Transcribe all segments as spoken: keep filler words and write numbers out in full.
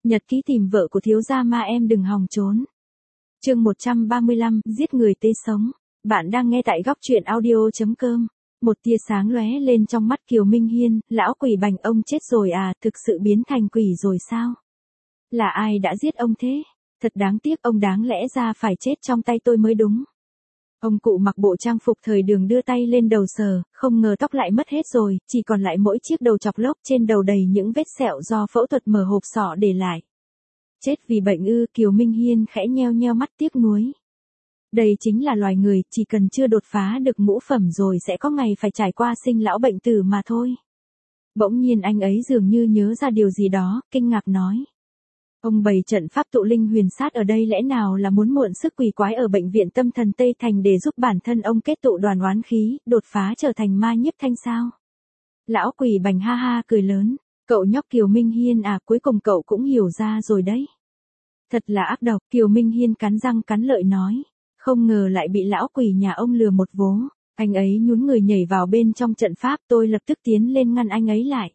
Nhật ký tìm vợ của thiếu gia ma em đừng hòng trốn. Chương một trăm ba mươi lăm, giết người tê sống. Bạn đang nghe tại góc truyện audio chấm com. Một tia sáng lóe lên trong mắt Kiều Minh Hiên, lão quỷ bành ông chết rồi à, thực sự biến thành quỷ rồi sao? Là ai đã giết ông thế? Thật đáng tiếc, ông đáng lẽ ra phải chết trong tay tôi mới đúng. Ông cụ mặc bộ trang phục thời Đường đưa tay lên đầu sờ, không ngờ tóc lại mất hết rồi, chỉ còn lại mỗi chiếc đầu chọc lốc, trên đầu đầy những vết sẹo do phẫu thuật mở hộp sọ để lại. Chết vì bệnh ư? Kiều Minh Hiên khẽ nheo nheo mắt tiếc nuối. Đây chính là loài người, chỉ cần chưa đột phá được ngũ phẩm rồi sẽ có ngày phải trải qua sinh lão bệnh tử mà thôi. Bỗng nhiên anh ấy dường như nhớ ra điều gì đó, kinh ngạc nói. Ông bày trận pháp tụ linh huyền sát ở đây lẽ nào là muốn mượn sức quỷ quái ở bệnh viện tâm thần Tây Thành để giúp bản thân ông kết tụ đoàn oán khí, đột phá trở thành ma nhiếp thanh sao? Lão quỷ bành ha ha cười lớn. Cậu nhóc Kiều Minh Hiên à, cuối cùng cậu cũng hiểu ra rồi đấy. Thật là ác độc, Kiều Minh Hiên cắn răng cắn lợi nói. Không ngờ lại bị lão quỷ nhà ông lừa một vố. Anh ấy nhún người nhảy vào bên trong trận pháp, tôi lập tức tiến lên ngăn anh ấy lại.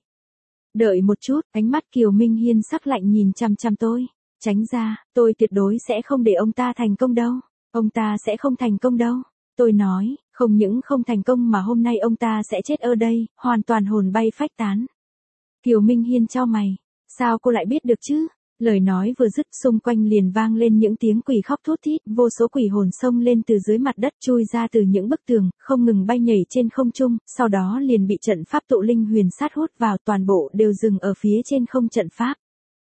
Đợi một chút, ánh mắt Kiều Minh Hiên sắc lạnh nhìn chằm chằm tôi. Tránh ra, tôi tuyệt đối sẽ không để ông ta thành công đâu. Ông ta sẽ không thành công đâu. Tôi nói, không những không thành công mà hôm nay ông ta sẽ chết ở đây, hoàn toàn hồn bay phách tán. Kiều Minh Hiên chau mày. Sao cô lại biết được chứ? Lời nói vừa dứt, xung quanh liền vang lên những tiếng quỷ khóc thút thít, vô số quỷ hồn xông lên từ dưới mặt đất, chui ra từ những bức tường, không ngừng bay nhảy trên không trung, sau đó liền bị trận pháp tụ linh huyền sát hút vào, toàn bộ đều dừng ở phía trên không trận pháp.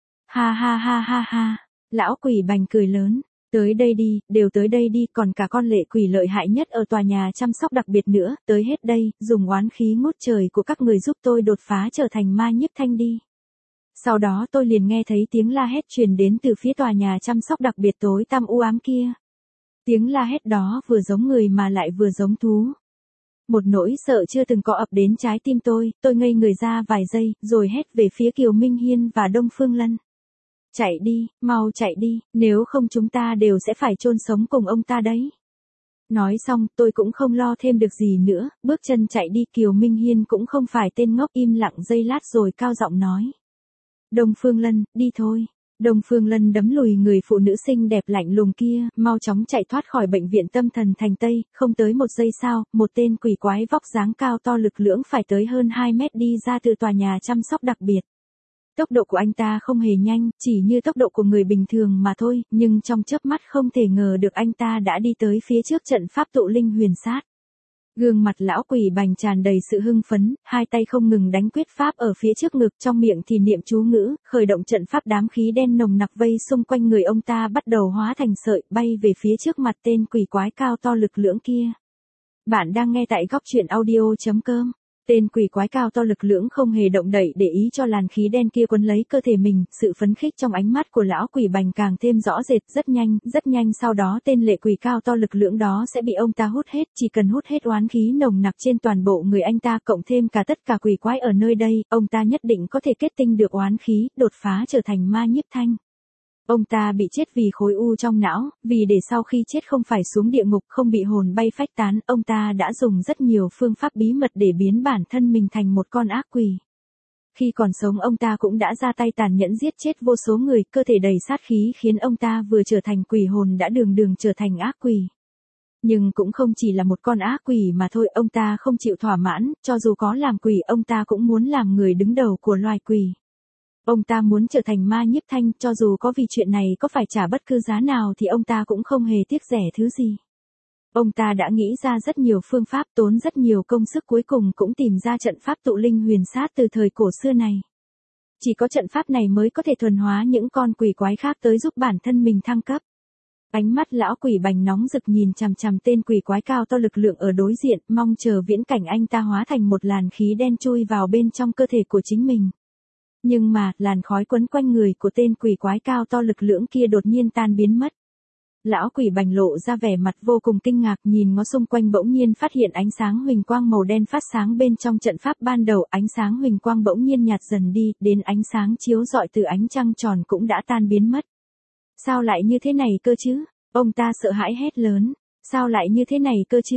Ha ha ha ha ha, lão quỷ bành cười lớn. Tới đây đi, đều tới đây đi, còn cả con lệ quỷ lợi hại nhất ở tòa nhà chăm sóc đặc biệt nữa, tới hết đây, dùng oán khí ngút trời của các người giúp tôi đột phá trở thành ma nhiếp thanh đi. Sau đó tôi liền nghe thấy tiếng la hét truyền đến từ phía tòa nhà chăm sóc đặc biệt tối tăm u ám kia. Tiếng la hét đó vừa giống người mà lại vừa giống thú. Một nỗi sợ chưa từng có ập đến trái tim tôi, tôi ngây người ra vài giây, rồi hét về phía Kiều Minh Hiên và Đông Phương Lân. Chạy đi, mau chạy đi, nếu không chúng ta đều sẽ phải chôn sống cùng ông ta đấy. Nói xong, tôi cũng không lo thêm được gì nữa, bước chân chạy đi. Kiều Minh Hiên cũng không phải tên ngốc, im lặng giây lát rồi cao giọng nói. Đông Phương Lân, đi thôi. Đông Phương Lân đấm lùi người phụ nữ xinh đẹp lạnh lùng kia, mau chóng chạy thoát khỏi bệnh viện tâm thần thành Tây, không tới một giây sau, một tên quỷ quái vóc dáng cao to lực lưỡng phải tới hơn hai mét đi ra từ tòa nhà chăm sóc đặc biệt. Tốc độ của anh ta không hề nhanh, chỉ như tốc độ của người bình thường mà thôi, nhưng trong chớp mắt không thể ngờ được anh ta đã đi tới phía trước trận pháp tụ linh huyền sát. Gương mặt lão quỷ bành tràn đầy sự hưng phấn, hai tay không ngừng đánh quyết pháp ở phía trước ngực, trong miệng thì niệm chú ngữ, khởi động trận pháp. Đám khí đen nồng nặc vây xung quanh người ông ta bắt đầu hóa thành sợi, bay về phía trước mặt tên quỷ quái cao to lực lưỡng kia. Bạn đang nghe tại góc truyện audio chấm com. Tên quỷ quái cao to lực lưỡng không hề động đậy để ý cho làn khí đen kia quấn lấy cơ thể mình, sự phấn khích trong ánh mắt của lão quỷ bành càng thêm rõ rệt. Rất nhanh, rất nhanh sau đó tên lệ quỷ cao to lực lưỡng đó sẽ bị ông ta hút hết, chỉ cần hút hết oán khí nồng nặc trên toàn bộ người anh ta, cộng thêm cả tất cả quỷ quái ở nơi đây, ông ta nhất định có thể kết tinh được oán khí, đột phá trở thành ma nhiếp thanh. Ông ta bị chết vì khối u trong não, vì để sau khi chết không phải xuống địa ngục, không bị hồn bay phách tán, ông ta đã dùng rất nhiều phương pháp bí mật để biến bản thân mình thành một con ác quỷ. Khi còn sống ông ta cũng đã ra tay tàn nhẫn giết chết vô số người, cơ thể đầy sát khí khiến ông ta vừa trở thành quỷ hồn đã đường đường trở thành ác quỷ. Nhưng cũng không chỉ là một con ác quỷ mà thôi, ông ta không chịu thỏa mãn, cho dù có làm quỷ ông ta cũng muốn làm người đứng đầu của loài quỷ. Ông ta muốn trở thành ma nhiếp thanh, cho dù có vì chuyện này có phải trả bất cứ giá nào thì ông ta cũng không hề tiếc rẻ thứ gì. Ông ta đã nghĩ ra rất nhiều phương pháp, tốn rất nhiều công sức, cuối cùng cũng tìm ra trận pháp tụ linh huyền sát từ thời cổ xưa này. Chỉ có trận pháp này mới có thể thuần hóa những con quỷ quái khác tới giúp bản thân mình thăng cấp. Ánh mắt lão quỷ bành nóng rực nhìn chằm chằm tên quỷ quái cao to lực lượng ở đối diện, mong chờ viễn cảnh anh ta hóa thành một làn khí đen chui vào bên trong cơ thể của chính mình. Nhưng mà, làn khói quấn quanh người của tên quỷ quái cao to lực lưỡng kia đột nhiên tan biến mất. Lão quỷ bành lộ ra vẻ mặt vô cùng kinh ngạc, nhìn ngó xung quanh bỗng nhiên phát hiện ánh sáng huỳnh quang màu đen phát sáng bên trong trận pháp. Ban đầu ánh sáng huỳnh quang bỗng nhiên nhạt dần đi, đến ánh sáng chiếu rọi từ ánh trăng tròn cũng đã tan biến mất. Sao lại như thế này cơ chứ? Ông ta sợ hãi hét lớn. Sao lại như thế này cơ chứ?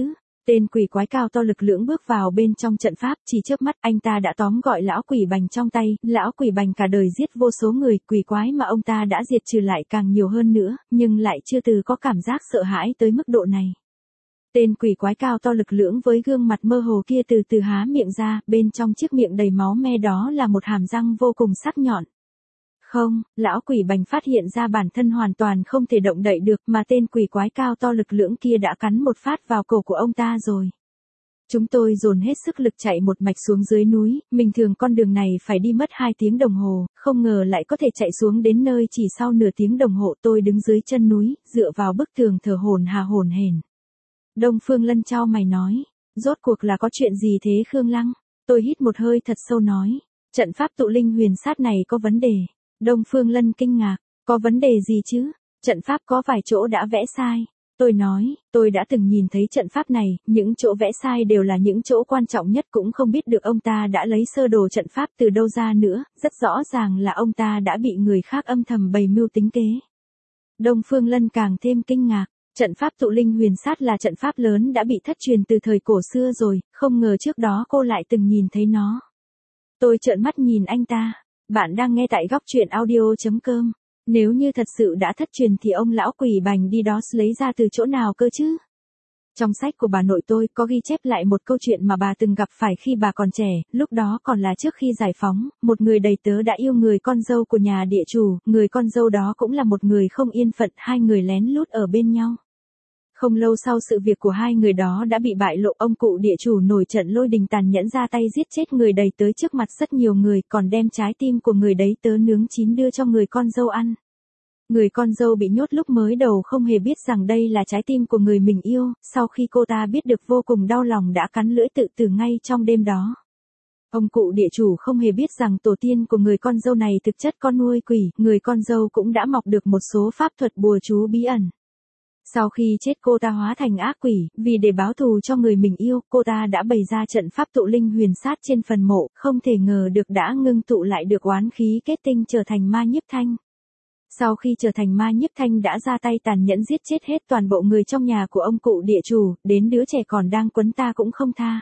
Tên quỷ quái cao to lực lưỡng bước vào bên trong trận pháp, chỉ chớp mắt anh ta đã tóm gọi lão quỷ bành trong tay, lão quỷ bành cả đời giết vô số người, quỷ quái mà ông ta đã diệt trừ lại càng nhiều hơn nữa, nhưng lại chưa từ có cảm giác sợ hãi tới mức độ này. Tên quỷ quái cao to lực lưỡng với gương mặt mơ hồ kia từ từ há miệng ra, bên trong chiếc miệng đầy máu me đó là một hàm răng vô cùng sắc nhọn. Không, lão quỷ bành phát hiện ra bản thân hoàn toàn không thể động đậy được mà tên quỷ quái cao to lực lưỡng kia đã cắn một phát vào cổ của ông ta rồi. Chúng tôi dồn hết sức lực chạy một mạch xuống dưới núi, bình thường con đường này phải đi mất hai tiếng đồng hồ, không ngờ lại có thể chạy xuống đến nơi chỉ sau nửa tiếng đồng hồ. Tôi đứng dưới chân núi, dựa vào bức tường thở hổn hà hổn hển. Đông Phương Lân chau mày nói, rốt cuộc là có chuyện gì thế Khương Lăng? Tôi hít một hơi thật sâu nói, trận pháp tụ linh huyền sát này có vấn đề. Đông Phương Lân kinh ngạc, có vấn đề gì chứ? Trận pháp có vài chỗ đã vẽ sai. Tôi nói, tôi đã từng nhìn thấy trận pháp này, những chỗ vẽ sai đều là những chỗ quan trọng nhất, cũng không biết được ông ta đã lấy sơ đồ trận pháp từ đâu ra nữa, rất rõ ràng là ông ta đã bị người khác âm thầm bày mưu tính kế. Đông Phương Lân càng thêm kinh ngạc, trận pháp tụ linh huyền sát là trận pháp lớn đã bị thất truyền từ thời cổ xưa rồi, không ngờ trước đó cô lại từng nhìn thấy nó. Tôi trợn mắt nhìn anh ta. Bạn đang nghe tại góc truyện audio chấm com. Nếu như thật sự đã thất truyền thì ông lão quỷ bành đi đó lấy ra từ chỗ nào cơ chứ? Trong sách của bà nội tôi có ghi chép lại một câu chuyện mà bà từng gặp phải khi bà còn trẻ, lúc đó còn là trước khi giải phóng, một người đầy tớ đã yêu người con dâu của nhà địa chủ, người con dâu đó cũng là một người không yên phận, hai người lén lút ở bên nhau. Không lâu sau sự việc của hai người đó đã bị bại lộ, ông cụ địa chủ nổi trận lôi đình tàn nhẫn ra tay giết chết người đầy tớ trước mặt rất nhiều người, còn đem trái tim của người đấy tớ nướng chín đưa cho người con dâu ăn. Người con dâu bị nhốt lúc mới đầu không hề biết rằng đây là trái tim của người mình yêu, sau khi cô ta biết được vô cùng đau lòng đã cắn lưỡi tự tử ngay trong đêm đó. Ông cụ địa chủ không hề biết rằng tổ tiên của người con dâu này thực chất con nuôi quỷ, người con dâu cũng đã mọc được một số pháp thuật bùa chú bí ẩn. Sau khi chết cô ta hóa thành ác quỷ, vì để báo thù cho người mình yêu, cô ta đã bày ra trận pháp tụ linh huyền sát trên phần mộ, không thể ngờ được đã ngưng tụ lại được oán khí kết tinh trở thành ma nhiếp thanh. Sau khi trở thành ma nhiếp thanh đã ra tay tàn nhẫn giết chết hết toàn bộ người trong nhà của ông cụ địa chủ, đến đứa trẻ còn đang quấn ta cũng không tha.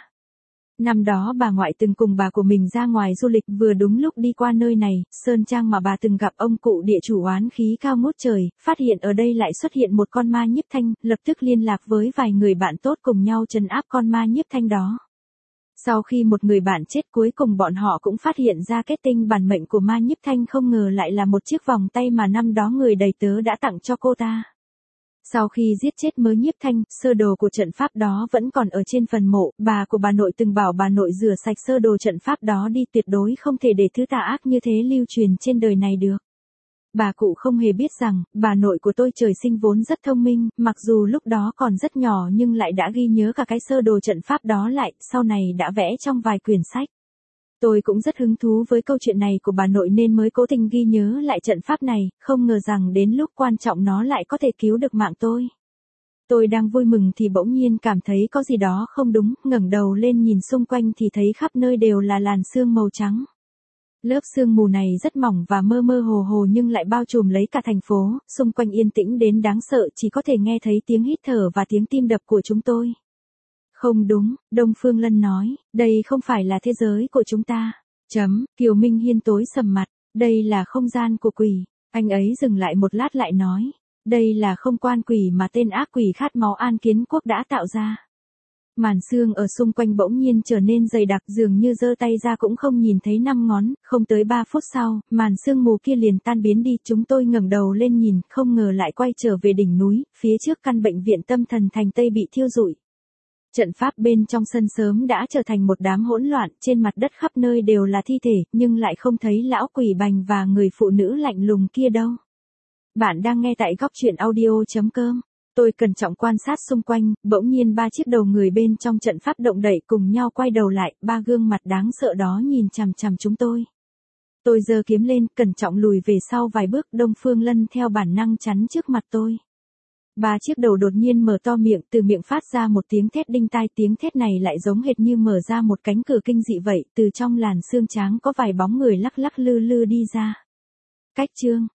Năm đó bà ngoại từng cùng bà của mình ra ngoài du lịch, vừa đúng lúc đi qua nơi này, sơn trang mà bà từng gặp ông cụ địa chủ oán khí cao ngút trời, phát hiện ở đây lại xuất hiện một con ma nhiếp thanh, lập tức liên lạc với vài người bạn tốt cùng nhau trấn áp con ma nhiếp thanh đó. Sau khi một người bạn chết, cuối cùng bọn họ cũng phát hiện ra kết tinh bản mệnh của ma nhiếp thanh, không ngờ lại là một chiếc vòng tay mà năm đó người đầy tớ đã tặng cho cô ta. Sau khi giết chết mớ nhiếp thanh, sơ đồ của trận pháp đó vẫn còn ở trên phần mộ, bà của bà nội từng bảo bà nội rửa sạch sơ đồ trận pháp đó đi, tuyệt đối không thể để thứ tà ác như thế lưu truyền trên đời này được. Bà cụ không hề biết rằng, bà nội của tôi trời sinh vốn rất thông minh, mặc dù lúc đó còn rất nhỏ nhưng lại đã ghi nhớ cả cái sơ đồ trận pháp đó lại, sau này đã vẽ trong vài quyển sách. Tôi cũng rất hứng thú với câu chuyện này của bà nội nên mới cố tình ghi nhớ lại trận pháp này, không ngờ rằng đến lúc quan trọng nó lại có thể cứu được mạng tôi. Tôi đang vui mừng thì bỗng nhiên cảm thấy có gì đó không đúng, ngẩng đầu lên nhìn xung quanh thì thấy khắp nơi đều là làn sương màu trắng. Lớp sương mù này rất mỏng và mơ mơ hồ hồ nhưng lại bao trùm lấy cả thành phố, xung quanh yên tĩnh đến đáng sợ, chỉ có thể nghe thấy tiếng hít thở và tiếng tim đập của chúng tôi. Không đúng, Đông Phương Lân nói, đây không phải là thế giới của chúng ta. Chấm, Kiều Minh Hiên tối sầm mặt, đây là không gian của quỷ. Anh ấy dừng lại một lát lại nói, đây là không quan quỷ mà tên ác quỷ khát máu An Kiến Quốc đã tạo ra. Màn sương ở xung quanh bỗng nhiên trở nên dày đặc, dường như giơ tay ra cũng không nhìn thấy năm ngón, không tới ba phút sau, màn sương mù kia liền tan biến đi, chúng tôi ngẩng đầu lên nhìn, không ngờ lại quay trở về đỉnh núi, phía trước căn bệnh viện tâm thần thành Tây bị thiêu rụi. Trận pháp bên trong sân sớm đã trở thành một đám hỗn loạn, trên mặt đất khắp nơi đều là thi thể, nhưng lại không thấy lão quỷ bành và người phụ nữ lạnh lùng kia đâu. Bạn đang nghe tại góc truyện audio chấm com. Tôi cẩn trọng quan sát xung quanh, bỗng nhiên ba chiếc đầu người bên trong trận pháp động đậy cùng nhau quay đầu lại, ba gương mặt đáng sợ đó nhìn chằm chằm chúng tôi. Tôi giơ kiếm lên, cẩn trọng lùi về sau vài bước, Đông Phương Lân theo bản năng chắn trước mặt tôi. Ba chiếc đầu đột nhiên mở to miệng, từ miệng phát ra một tiếng thét đinh tai, tiếng thét này lại giống hệt như mở ra một cánh cửa kinh dị vậy, từ trong làn xương trắng có vài bóng người lắc lắc lư lư đi ra. Cách chương